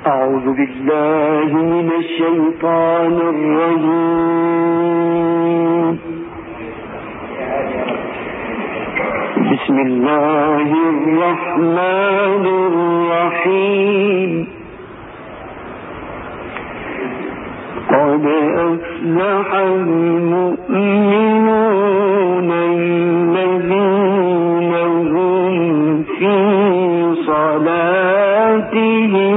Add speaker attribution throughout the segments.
Speaker 1: أعوذ بالله من الشيطان الرجيم. بسم الله الرحمن الرحيم. قد أفلح المؤمنون الذين هم في صلاتهم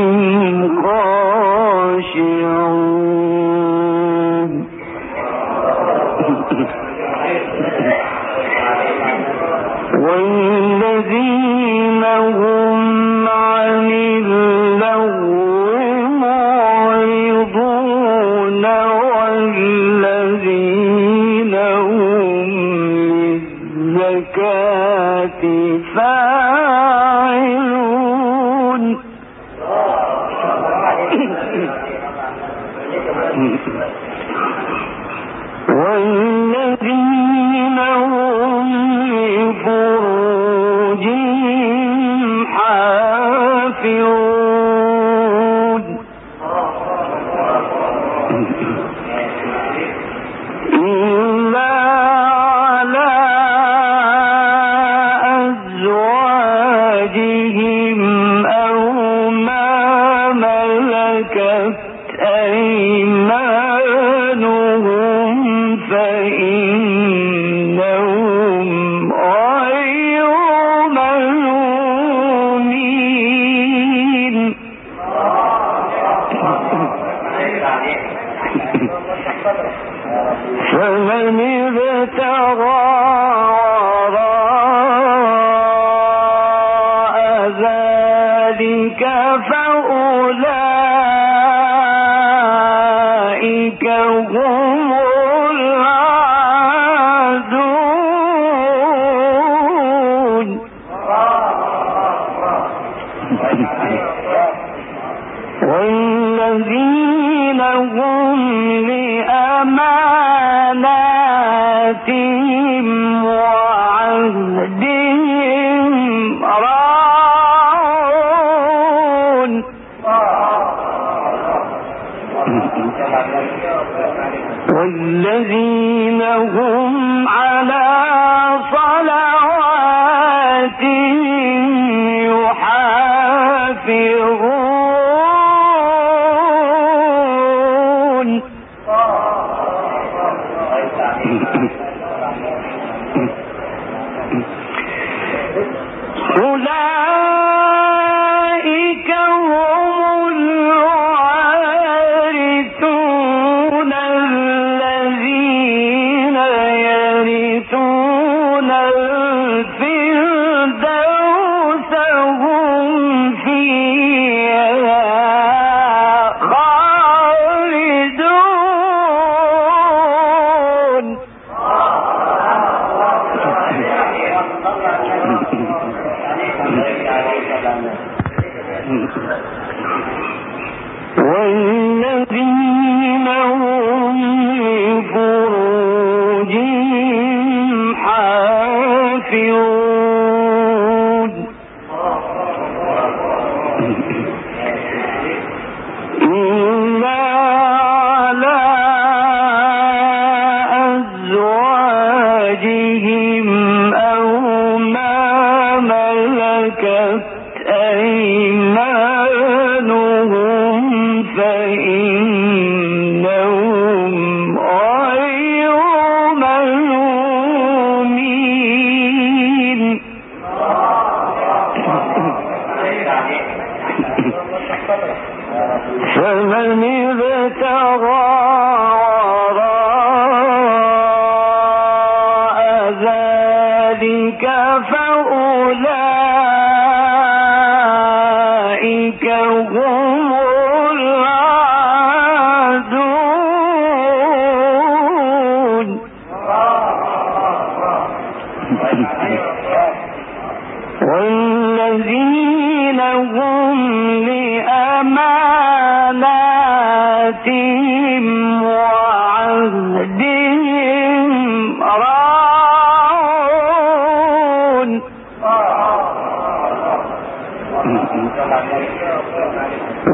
Speaker 1: خاشعون. والذين هم عن اللغو معرضون والذين هم للزكاة فاعلون. والذين هم لفروجهم حافظون إلا على أزواجهم أو ما ملكت أيمانهم فإنهم غير ملومين. فمن ابتغى وراء ذلك فأولئك هم العادون. والذين هم لأماناتهم وعهدهم راعون. والذين هم على صلواتهم يحافظون. أولئك هم الوارثون الذين يرثون الفردوس هم فيها خالدون. والذين هم لفروجهم حافظون إلا على أزواجهم أو ما ملكت أيمانهم فإنهم غير ملومين. فمن ابتغى وراء ذلك فأولئك هم العادون. والذين هم لأماناتهم وعهدهم راعون.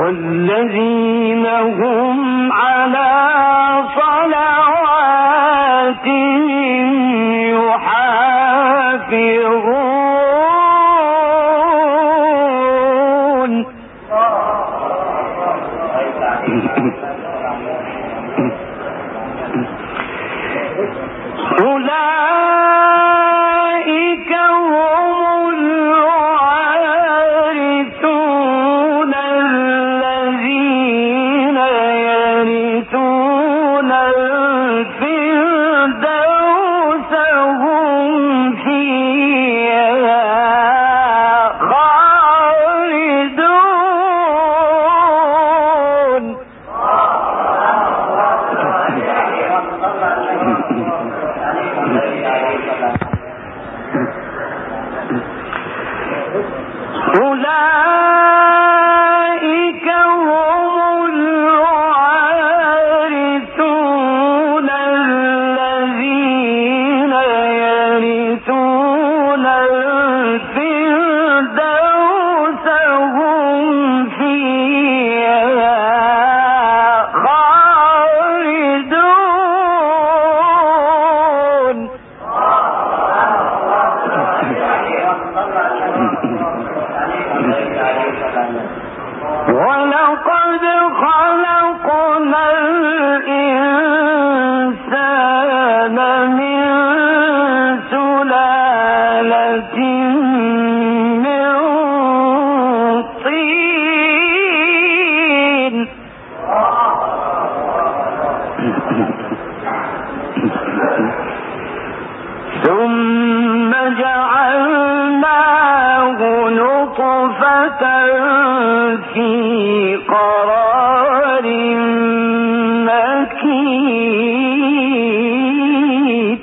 Speaker 1: والذين هم على صلواتهم يحافظون أولئك هم الوارثون الذين يرثون الفردوس هم فيها خالدون أولئك هم الوارثون الذين يرثون الفردوس هم فيها خالدون ولقد خلقنا الإنسان من سلالة من طين ثم جعلناه نطفة في قرار مكين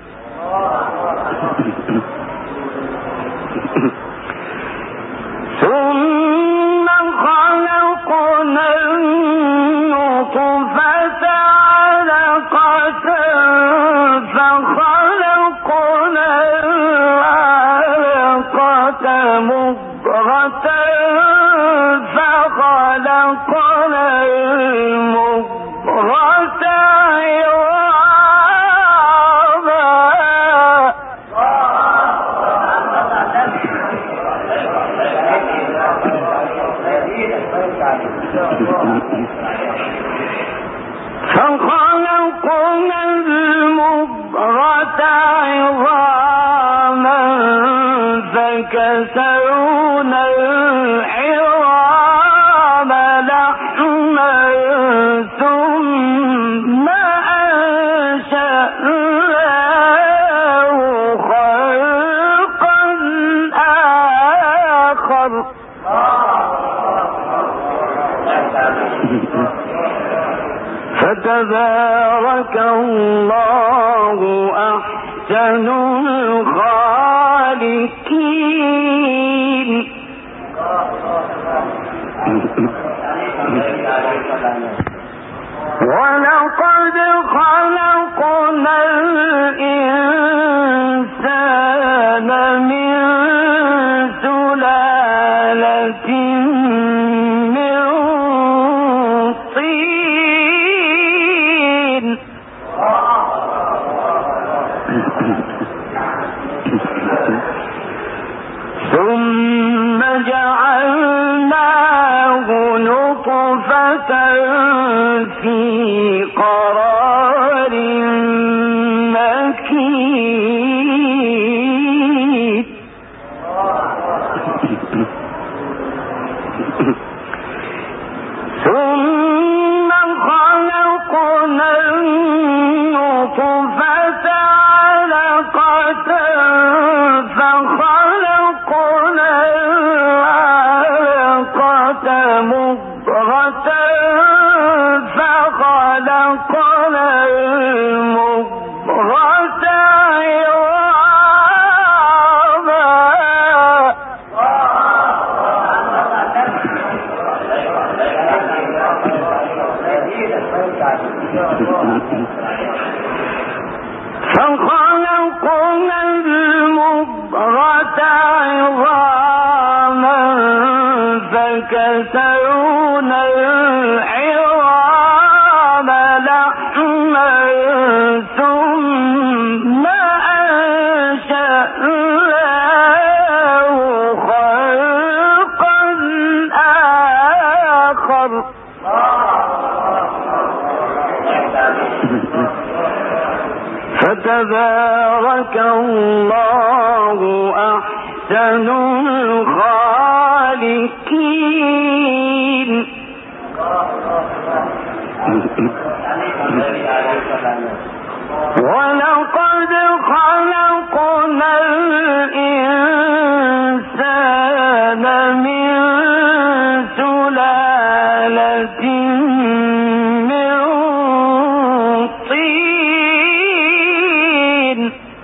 Speaker 1: ثم خلقنا النطفة علقة فخلقنا العلقة مضغة فخلقنا المضغة فخلقنا المضغة عظاما فكسونا العظام لحما ثم أنشأناه خلقا آخر فتبارك الله أحسن الخالقين ولقد خلقنا الإنسان من سلالة من طين ثم جعلناه نطفة في قرار مكين ثم خلقنا النطفة علقة فخلقنا العلقة مضغة فخلقنا المضغة فخلقنا المضغة عظاما فكسونا ثم أنشأناه خلقا آخر فتبارك الله أحسن الخالقين. ولقد خلقنا الإنسان من سلالة من طين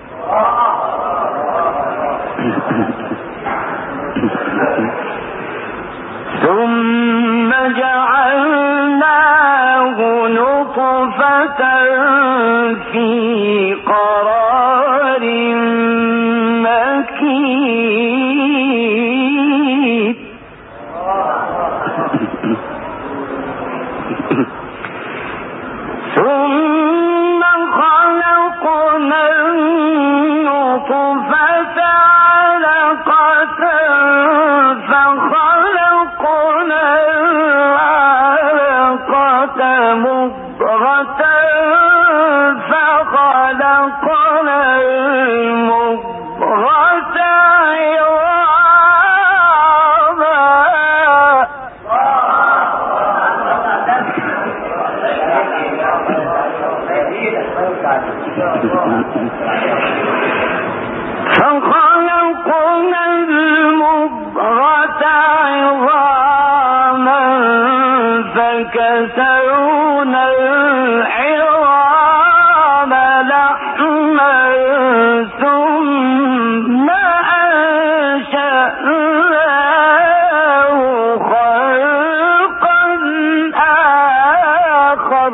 Speaker 1: ثم جعلناه نطفة في قرار مكين ثم خلقنا النطفة علقة فخلقنا العلقة مضغة فخلقنا المضغة عظاما فكسونا العظام لحما ثم أنشأناه خلقا آخر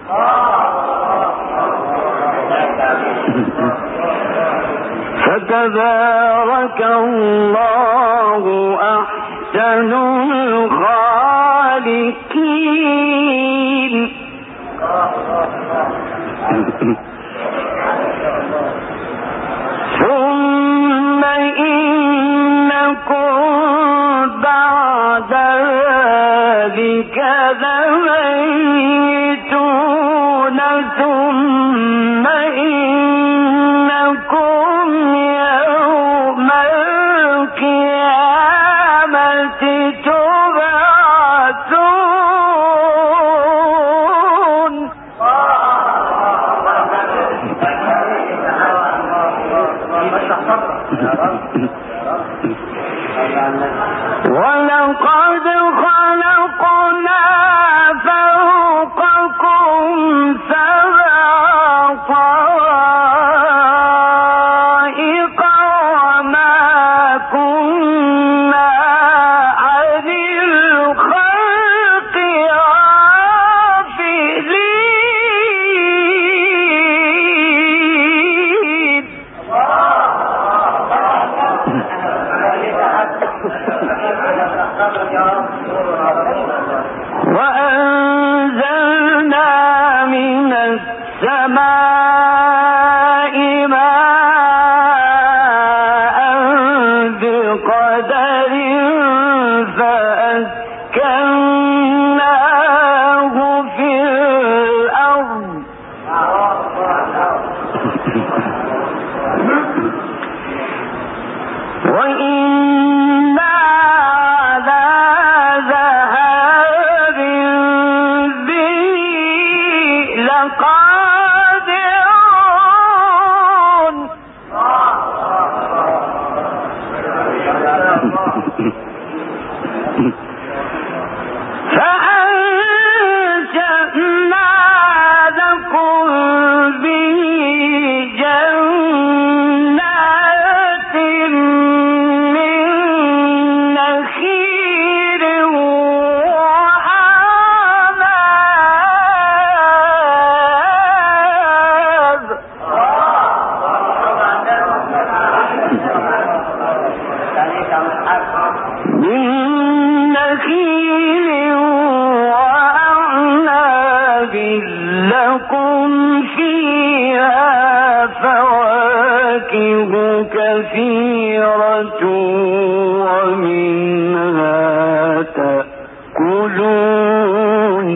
Speaker 1: فتبارك الله أحسن الخالقين. ثم إنكم بعد ذلك لميتون ثم إنكم يوم القيامة تبعثون. ولقد خلقنا فوقكم كثيرة ومنها تأكلون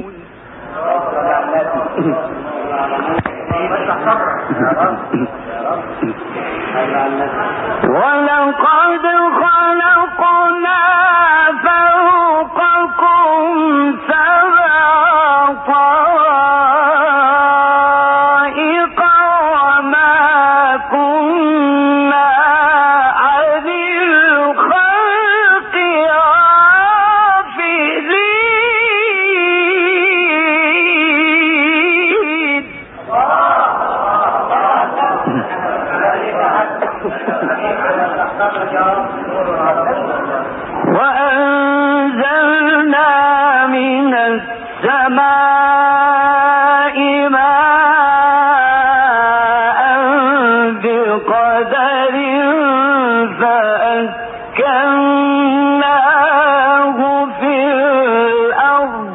Speaker 1: ولقد خلقنا فوقكم سبع طرائق وما كنا عن الخلق غافلين وأنزلنا من السماء ماء بقدر فأسكناه في الأرض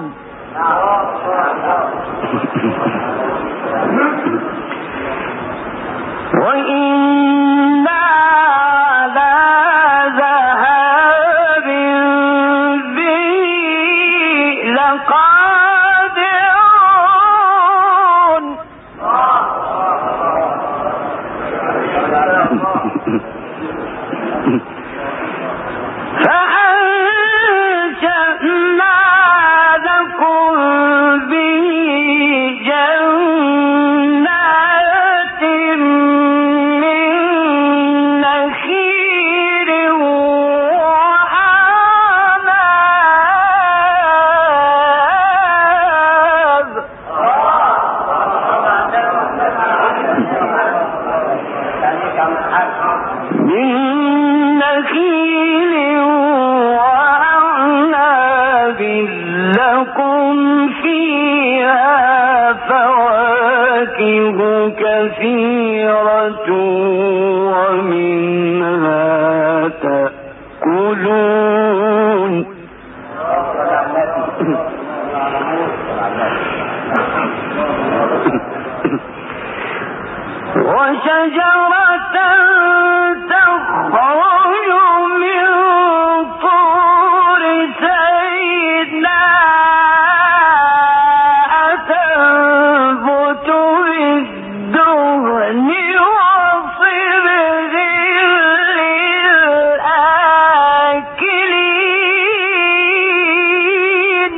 Speaker 1: وإنا على ذهاب به لقادرون فأنشأنا لكم به جنات من نخيل وأعناب لكم فيها فواكه كثيرة ومنها تأكلون وشجرة تخرج من طور سيناء تنبت بالدهن وصبغ للآكلين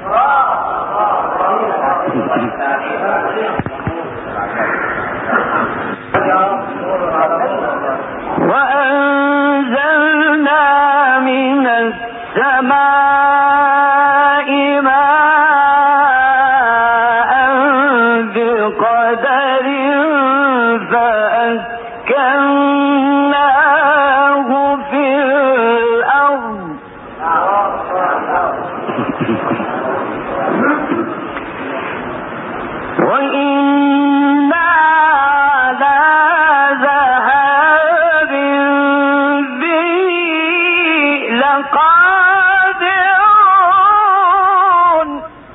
Speaker 1: وأنزلنا من السماء ماء بقدر فأسكناه في الأرض وإنا على ذهاب به لقادرون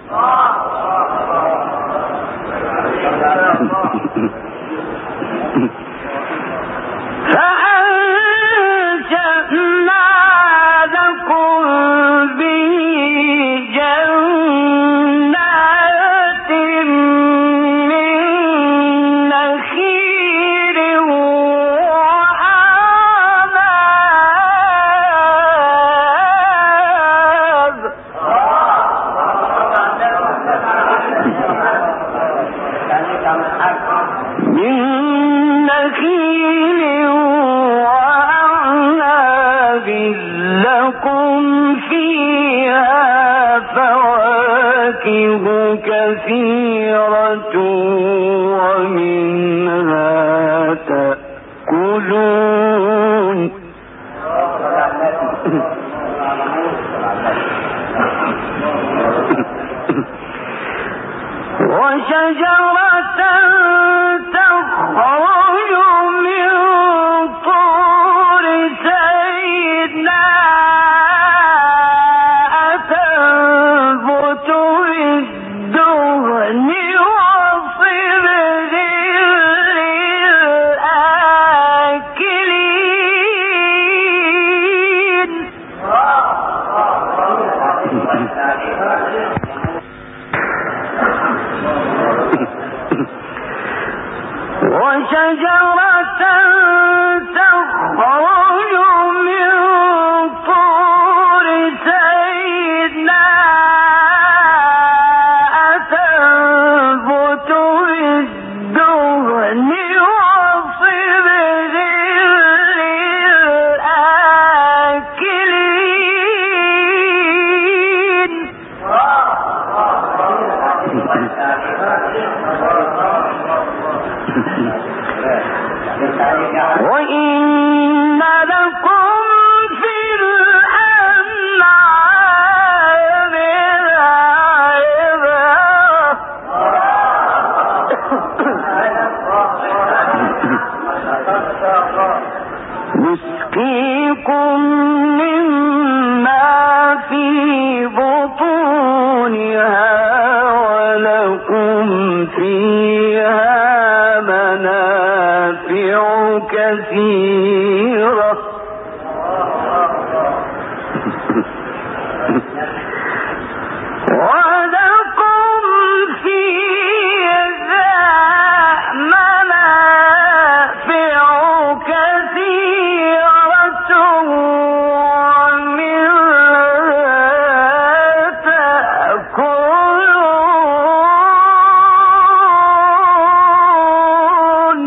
Speaker 1: فأنشأنا لكم به جنات من نخيل وأعناب لكم فيها فواكه كثيرة ومنها تأكلون وشجرة تخرج من طور سيناء تنبت بالدهن وصبغ للآكلين شجرة تخرج من طور سيناء تنبت بالدهن وصبغ للآكلين وإن لكم في الأنعام لعبرة نسقيكم مما في بطونها ولكم فيها منافع كثيرة ولكم فيها منافع كثيرة ومنها تأكلون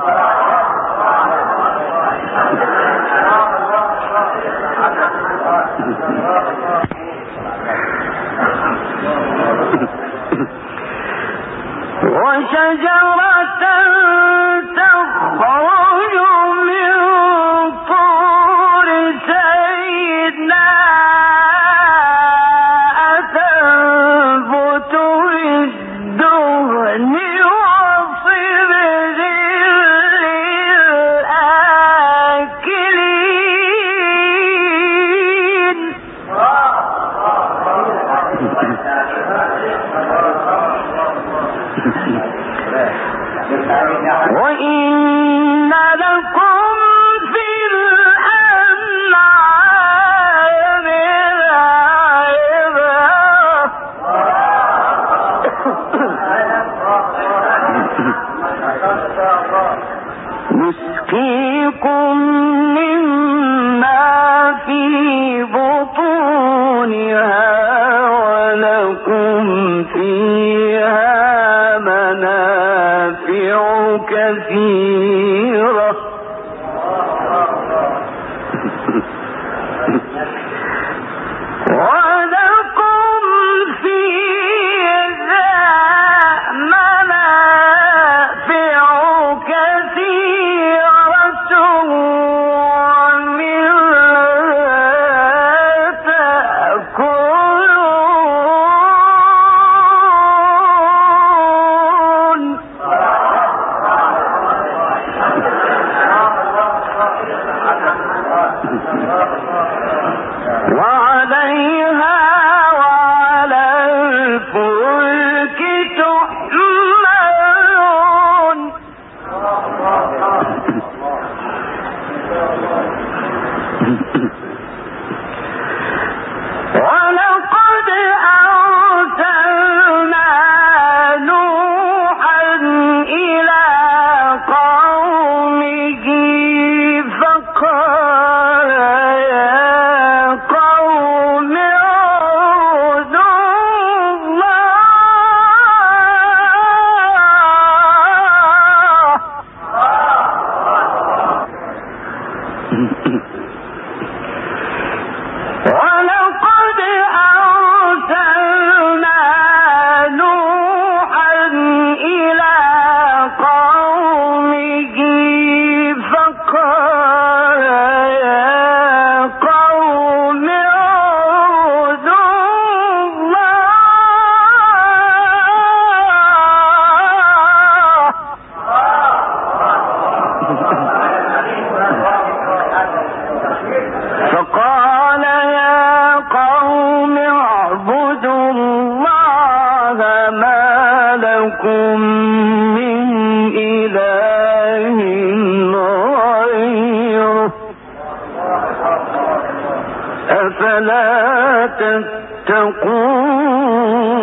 Speaker 1: وشجرة تخرج من طور سيناء تنبت بالدهن وصبغ للآكلين وإن لكم في الأنعام لعبرة نسقيكم مما في بطونها ولكم فيها منافع كثيرة ولكم فيها منافع كثيرة ومنها تأكلون وعليها وعلى الفلك تحملون ولقد أرسلنا نوحا إلى قومه فقال يا قوم اعبدوا ولقد أرسلنا نوحا إلى قومه فقال يا قوم اعبدوا فقال يا قوم اعبدوا الله ما لكم من إله غيره أفلا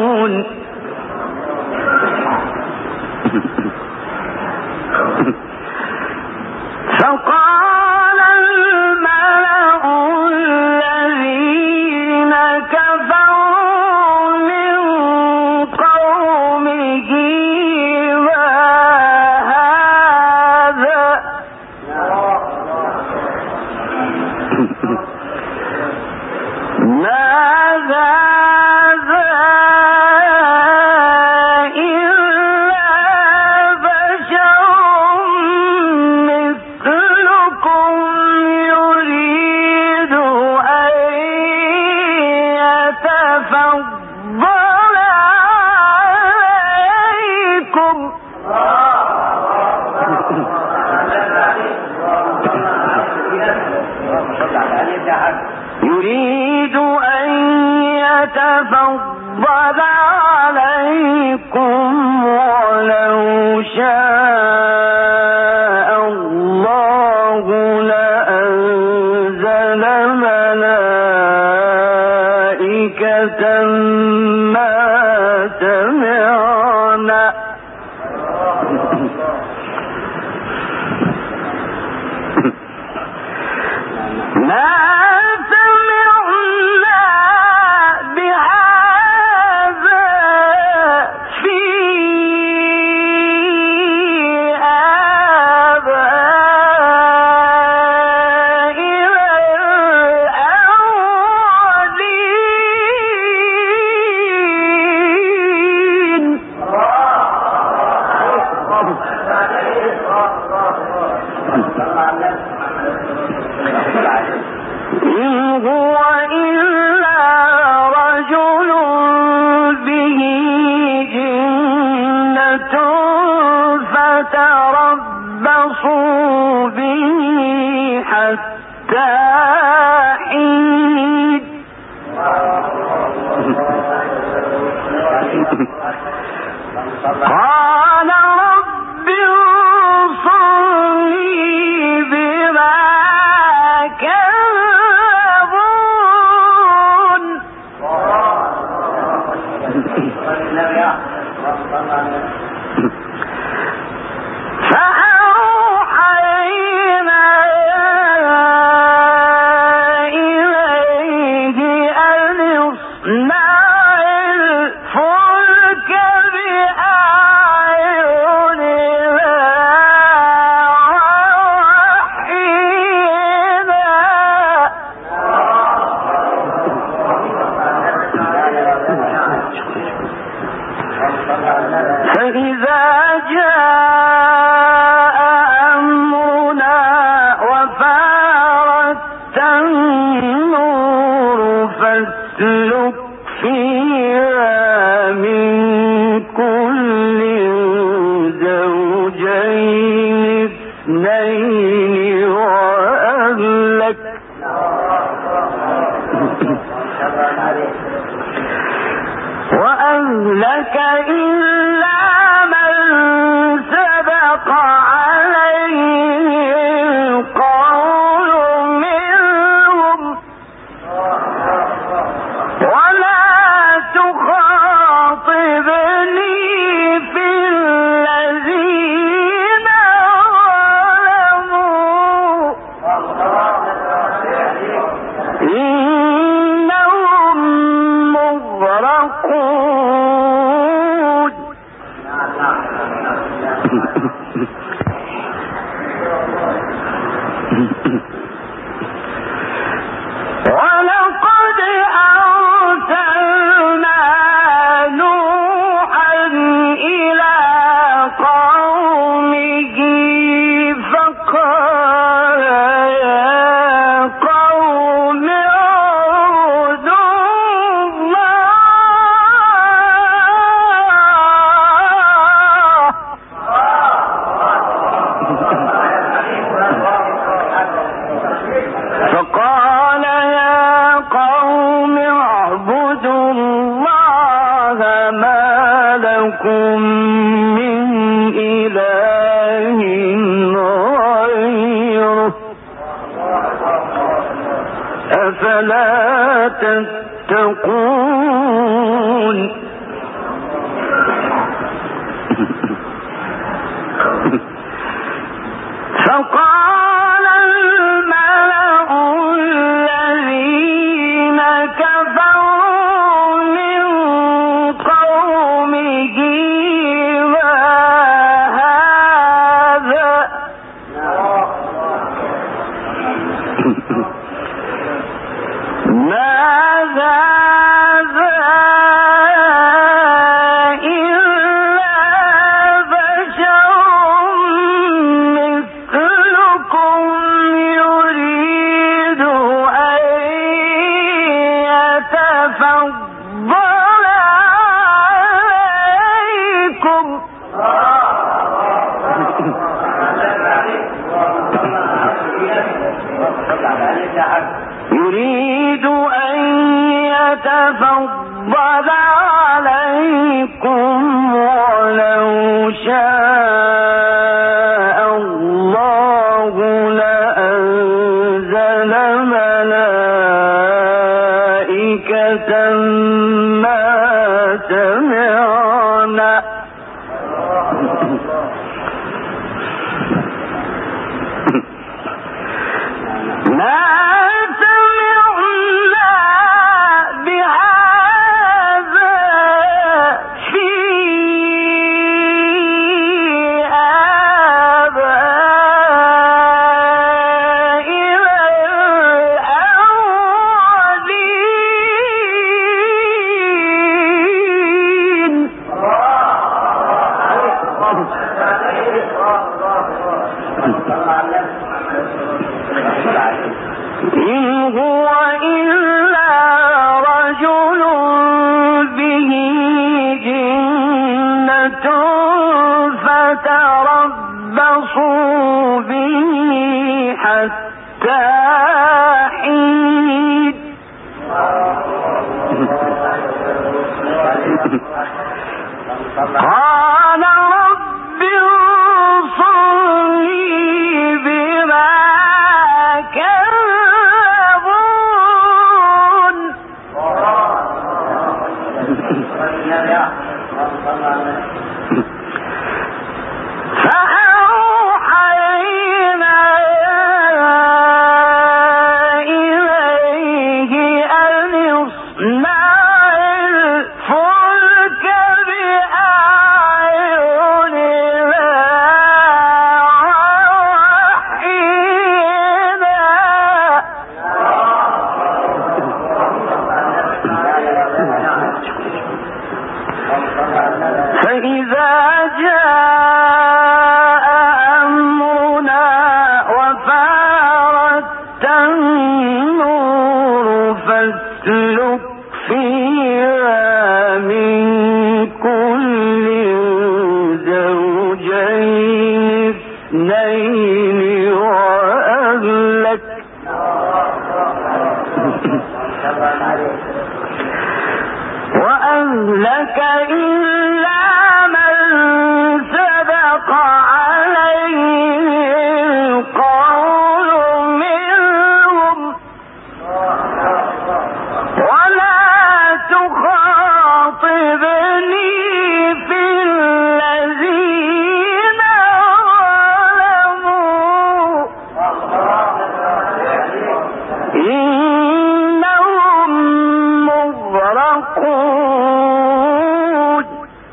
Speaker 1: تتقون تفضل عليكم ولو شاء الله لأنزل ملائكة ما سمعنا فتربصوا به حتى حين قال رب انصرني بما كذبون فأوحينا إليه أن اصنع الفلك بأعيننا ووحينا فإذا جاء أمرنا وفارت النور فاسلك فيها من كل زوجين اثنين وأهلك إلا من سبق عليه القول منهم ولا تخاطبني في الذين ظلموا إنهم مغرقون ولقد أرسلنا نوحا إلى قومه فقال يا قوم اعبدوا فقال يا قوم اعبدوا الله ما لكم من إله غيره أفلا تتقون فقال الملأ الذين كفروا من قومه ما هذا يريد أن يتفضل قال رب انصرني بما كذبون فأوحينا إليه أن اصنع الفلك بأعيننا وحينا فإذا جاء أمرنا وفارت النور فاسلك فيها من كل زوجين اثنين وأهلك إلا من سبق عليه القول منهم ولا تخاطبني في الذين ظلموا إنهم مغرقون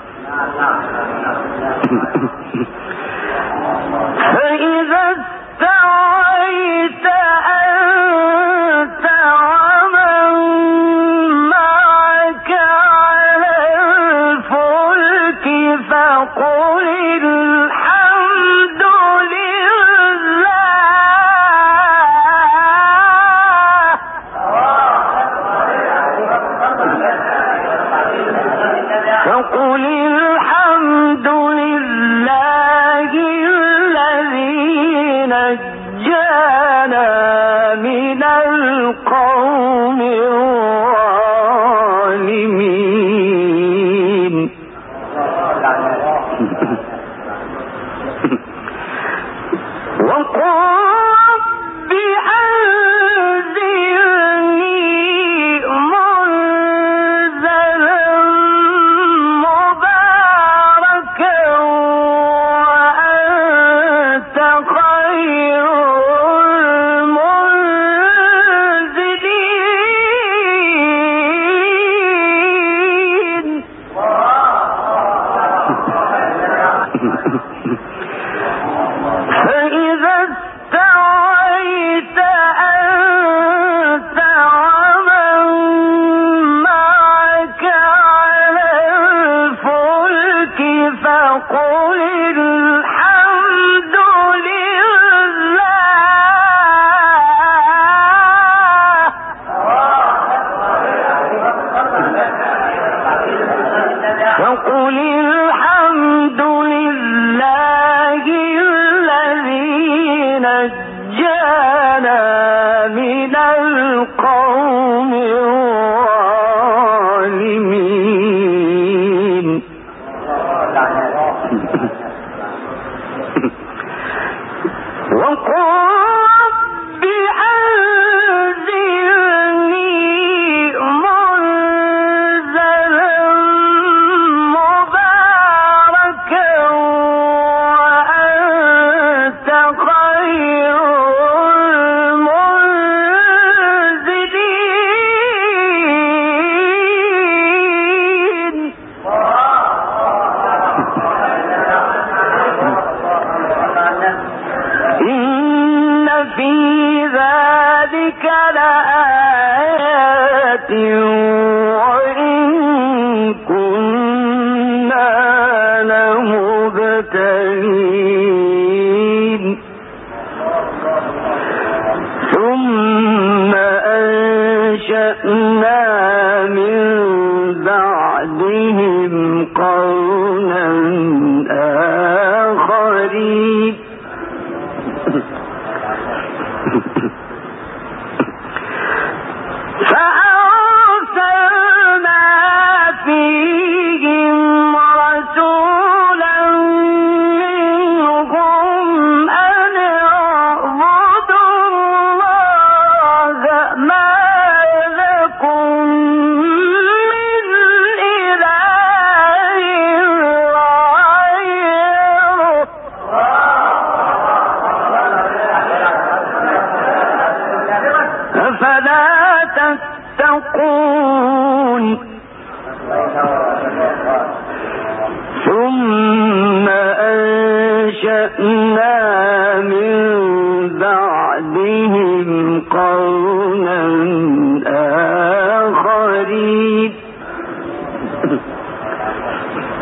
Speaker 1: فإذا استويت أنت ومن معك على الفلك فقل الحمد لله الذي نجانا من القوم الظالمين وقل رب أنزلني منزلا مباركا وأنت خير المنزلين فإذا استويت أنت ومن معك على الفلك فقل الحمد لله الذي نجانا من القوم الظالمين وقل رب أنزلني منزلا مباركا وأنت خير المنزلين إن في ذلك لآيات وإن كنا لمبتلين ثم أنشأنا من بعدهم قرنا آخرين فأرسلنا فيهم رسولا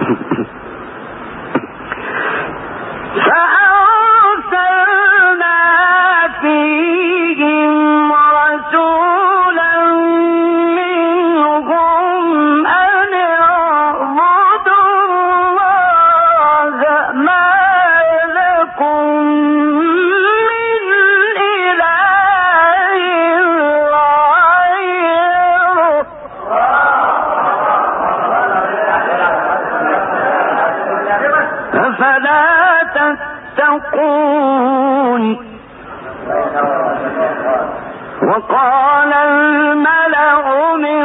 Speaker 1: وقال الملأ من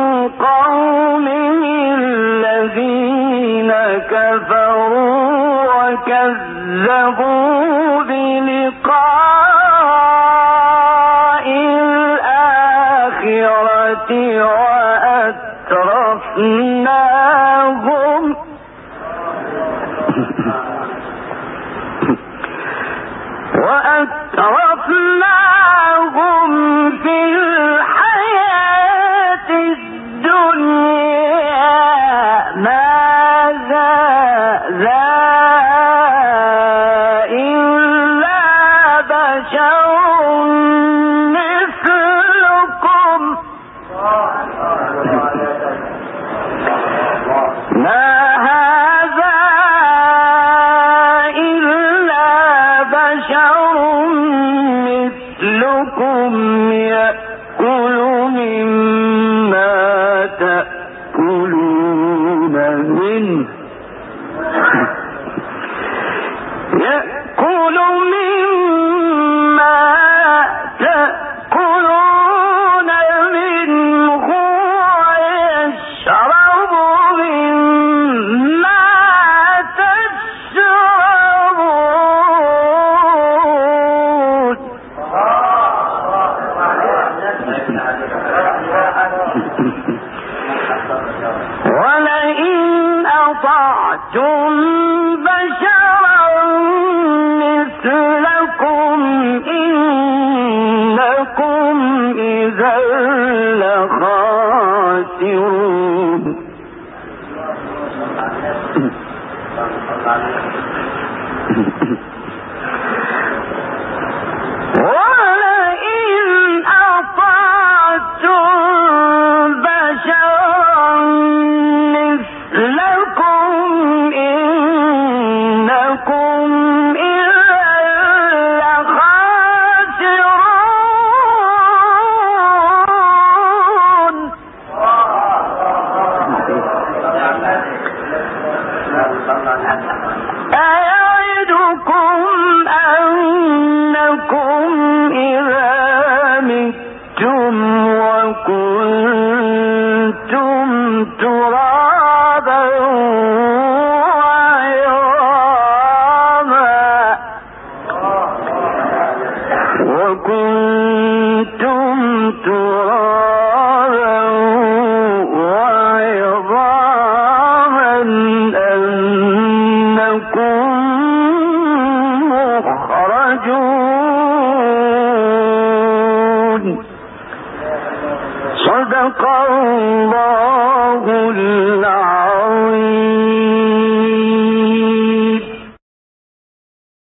Speaker 1: قومه الذين كفروا وكذبوا بلقاء الآخرة وأترفناهم في الحياة الدنيا ماذا إلا بشر مثلكم ما هذا إلا بشر مثلكم يأكل مما تأكلون منه ويشرب مما تشربون ولئن أطعتم بشرا مثلكم إنكم إذا لخاسرون